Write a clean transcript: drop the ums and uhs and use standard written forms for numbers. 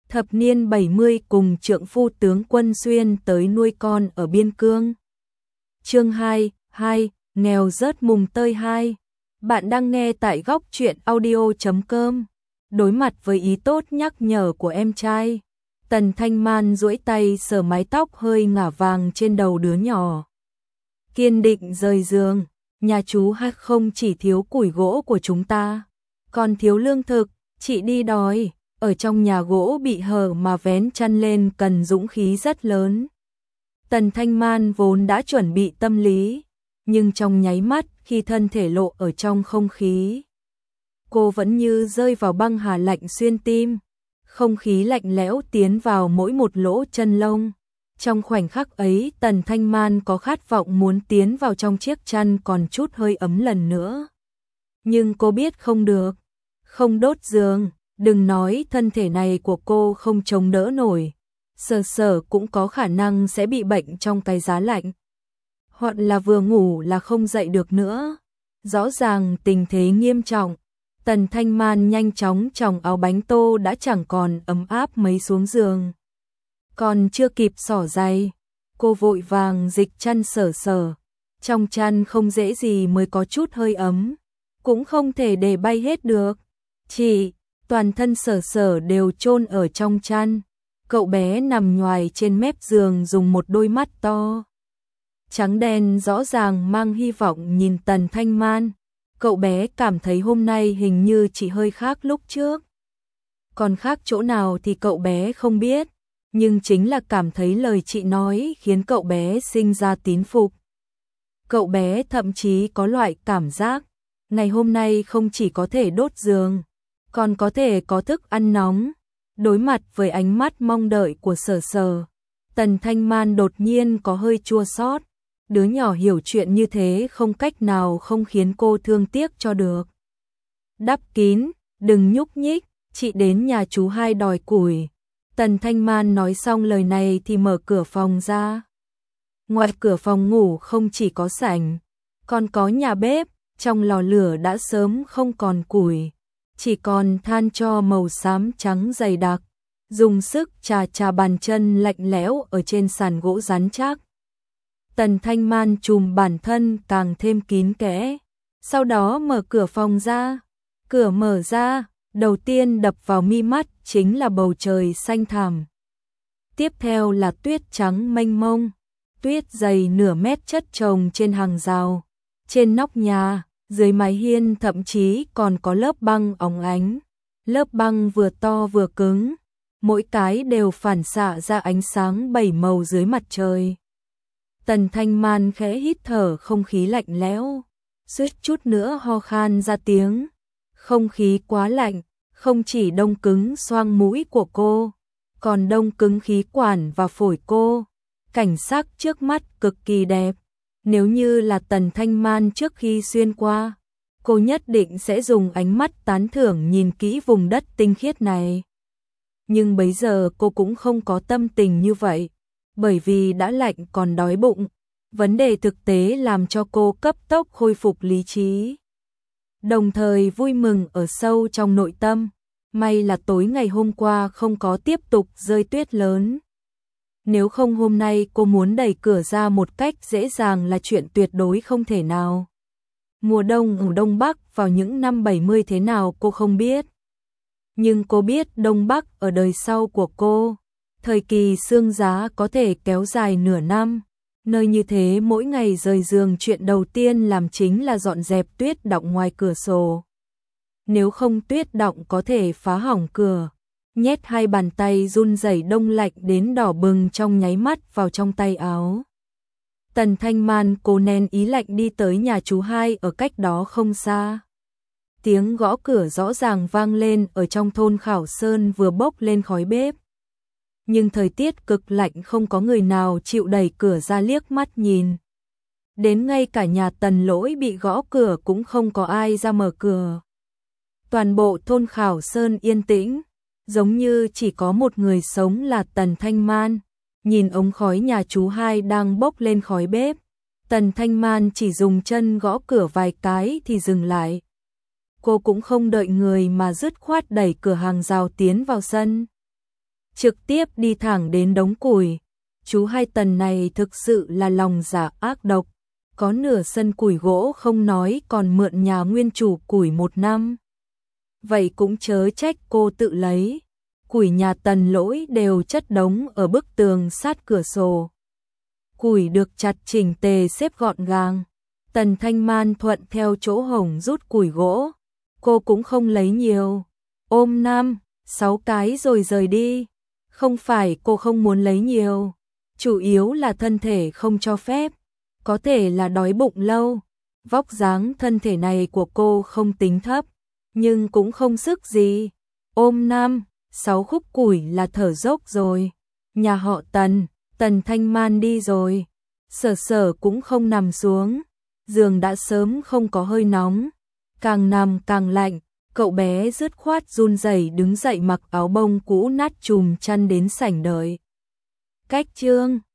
Thập niên 70 cùng trượng phu tướng Quân Xuyên tới nuôi con ở biên cương. Chương 2, nghèo rớt mùng tơi 2. Bạn đang nghe tại góc truyện audio.com. Đối mặt với ý tốt nhắc nhở của em trai, Tần Thanh Man duỗi tay sờ mái tóc hơi ngả vàng trên đầu đứa nhỏ. Kiên định rời giường, nhà chú hát không chỉ thiếu củi gỗ của chúng ta, còn thiếu lương thực, chị đi đòi. Ở trong nhà gỗ bị hở mà vén chăn lên cần dũng khí rất lớn. Tần Thanh Man vốn đã chuẩn bị tâm lý, nhưng trong nháy mắt khi thân thể lộ ở trong không khí, cô vẫn như rơi vào băng hà lạnh xuyên tim. Không khí lạnh lẽo tiến vào mỗi một lỗ chân lông. Trong khoảnh khắc ấy, Tần Thanh Man có khát vọng muốn tiến vào trong chiếc chăn còn chút hơi ấm lần nữa. Nhưng cô biết không được, không đốt giường. Đừng nói thân thể này của cô không chống đỡ nổi, sờ cũng có khả năng sẽ bị bệnh trong cái giá lạnh. Hoặc là vừa ngủ là không dậy được nữa. Rõ ràng tình thế nghiêm trọng. Tần Thanh Man nhanh chóng chòng áo bánh tô đã chẳng còn ấm áp mấy xuống giường. Còn chưa kịp xỏ giày, cô vội vàng dịch chăn sờ. Trong chăn không dễ gì mới có chút hơi ấm, cũng không thể để bay hết được. Chị toàn thân sờ đều chôn ở trong chăn. Cậu bé nằm nhoài trên mép giường dùng một đôi mắt to trắng đen rõ ràng mang hy vọng nhìn Tần Thanh Man. Cậu bé cảm thấy hôm nay hình như chỉ hơi khác lúc trước. Còn khác chỗ nào thì cậu bé không biết, nhưng chính là cảm thấy lời chị nói khiến cậu bé sinh ra tín phục. Cậu bé thậm chí có loại cảm giác ngày hôm nay không chỉ có thể đốt giường, còn có thể có thức ăn nóng. Đối mặt với ánh mắt mong đợi của sờ, Tần Thanh Man đột nhiên có hơi chua xót. Đứa nhỏ hiểu chuyện như thế không cách nào không khiến cô thương tiếc cho được. Đắp kín, đừng nhúc nhích, chị đến nhà chú hai đòi củi. Tần Thanh Man nói xong lời này thì mở cửa phòng ra. Ngoài cửa phòng ngủ không chỉ có sảnh, còn có nhà bếp. Trong lò lửa đã sớm không còn củi, chỉ còn than tro màu xám trắng dày đặc, dùng sức chà bàn chân lạnh lẽo ở trên sàn gỗ rắn chắc. Tần Thanh Man trùm bản thân càng thêm kín kẽ, sau đó mở cửa phòng ra. Cửa mở ra, đầu tiên đập vào mi mắt chính là bầu trời xanh thẳm. Tiếp theo là tuyết trắng mênh mông, tuyết dày nửa mét chất chồng trên hàng rào, trên nóc nhà. Dưới mái hiên thậm chí còn có lớp băng óng ánh. Lớp băng vừa to vừa cứng, mỗi cái đều phản xạ ra ánh sáng bảy màu dưới mặt trời. Tần Thanh Man khẽ hít thở không khí lạnh lẽo, suýt chút nữa ho khan ra tiếng. Không khí quá lạnh, không chỉ đông cứng xoang mũi của cô, còn đông cứng khí quản và phổi cô. Cảnh sắc trước mắt cực kỳ đẹp. Nếu như là Tần Thanh Man trước khi xuyên qua, cô nhất định sẽ dùng ánh mắt tán thưởng nhìn kỹ vùng đất tinh khiết này. Nhưng bây giờ cô cũng không có tâm tình như vậy, bởi vì đã lạnh còn đói bụng. Vấn đề thực tế làm cho cô cấp tốc khôi phục lý trí. Đồng thời vui mừng ở sâu trong nội tâm, may là tối ngày hôm qua không có tiếp tục rơi tuyết lớn. Nếu không hôm nay cô muốn đẩy cửa ra một cách dễ dàng là chuyện tuyệt đối không thể nào. Mùa đông ở Đông Bắc vào những năm 70 thế nào cô không biết. Nhưng cô biết Đông Bắc ở đời sau của cô, thời kỳ sương giá có thể kéo dài nửa năm. Nơi như thế mỗi ngày rời giường chuyện đầu tiên làm chính là dọn dẹp tuyết đọng ngoài cửa sổ. Nếu không tuyết đọng có thể phá hỏng cửa. Nhét hai bàn tay run rẩy đông lạnh đến đỏ bừng trong nháy mắt vào trong tay áo. Tần Thanh Man cố nén ý lạnh đi tới nhà chú hai ở cách đó không xa. Tiếng gõ cửa rõ ràng vang lên ở trong thôn Khảo Sơn vừa bốc lên khói bếp. Nhưng thời tiết cực lạnh không có người nào chịu đẩy cửa ra liếc mắt nhìn. Đến ngay cả nhà Tần Lỗi bị gõ cửa cũng không có ai ra mở cửa. Toàn bộ thôn Khảo Sơn yên tĩnh. Giống như chỉ có một người sống là Tần Thanh Man. Nhìn ống khói nhà chú hai đang bốc lên khói bếp, Tần Thanh Man chỉ dùng chân gõ cửa vài cái thì dừng lại. Cô cũng không đợi người mà dứt khoát đẩy cửa hàng rào tiến vào sân. trực tiếp đi thẳng đến đống củi. Chú Hai Tần này thực sự là lòng dạ ác độc, có nửa sân củi gỗ không nói còn mượn nhà nguyên chủ củi 1 năm. Vậy cũng chớ trách cô tự lấy. Củi nhà Tần Lỗi đều chất đống ở bức tường sát cửa sổ. Củi được chặt chỉnh tề xếp gọn gàng. Tần Thanh Man thuận theo chỗ hổng rút củi gỗ. Cô cũng không lấy nhiều. Ôm 5-6 cái rồi rời đi. Không phải cô không muốn lấy nhiều. Chủ yếu là thân thể không cho phép. Có thể là đói bụng lâu. Vóc dáng thân thể này của cô không tính thấp. Nhưng cũng không sức gì. Ôm 5-6 khúc củi là thở dốc rồi. Nhà họ Tần, Tần Thanh Man đi rồi. Sở Sở cũng không nằm xuống. Giường đã sớm không có hơi nóng. Càng nằm càng lạnh. Cậu bé dứt khoát run rẩy đứng dậy mặc áo bông cũ nát trùm chăn đến sảnh đợi. Cách chương